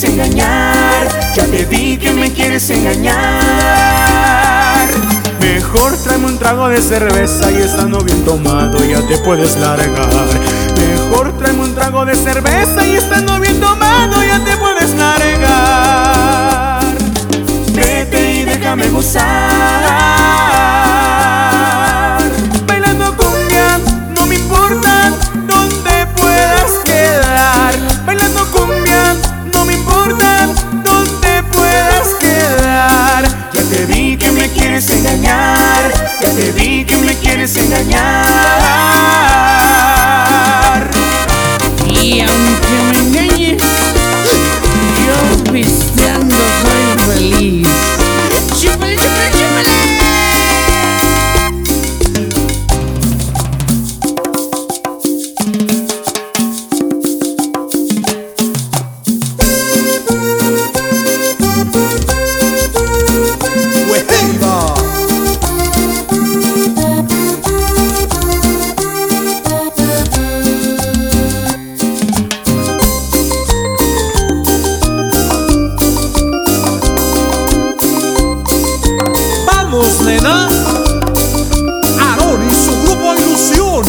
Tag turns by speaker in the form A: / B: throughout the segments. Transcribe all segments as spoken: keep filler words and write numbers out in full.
A: quieres engañar, ya te vi que me quieres engañar.
B: Mejor tráeme un trago de cerveza y estando bien tomado ya te puedes largar. Mejor tráeme un trago de cerveza y estando bien tomado ya te puedes largar.
A: Vete y déjame gozar.
B: Bailando cumbia, no me importa dónde puedas quedar. Bailando cumbia, no me importa dónde puedas quedar.
A: Ya te vi que me quieres engañar, ya te vi que me quieres engañar.
C: Y aunque me engañes, yo pisteando soy feliz. ¡Chúpale, chúpale, chúpale!
D: ¡Vamos, nena! Aarón y su grupo Ilusión.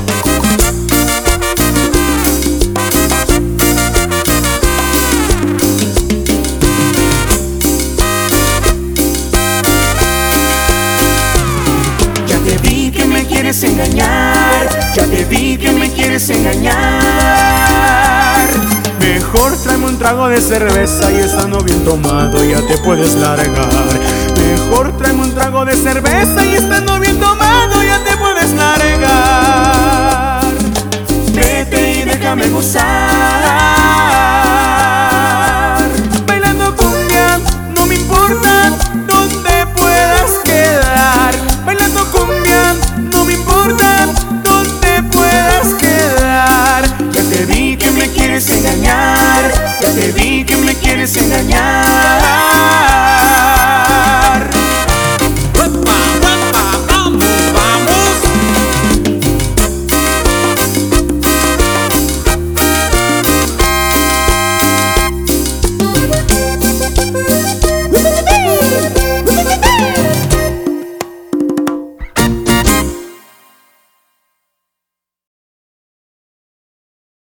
A: Ya te vi que me quieres engañar, ya te vi que me quieres engañar.
B: Mejor tráeme un trago de cerveza y estando bien tomado ya te puedes largar. Mejor tráeme un trago de cerveza y estando bien tomado ya te puedes largar.
A: Vete y déjame gozar.
B: Bailando cumbia, no me importa dónde puedas quedar. Bailando cumbia, no me importa dónde puedas quedar.
A: Ya te vi que me quieres engañar, ya te vi que me quieres engañar.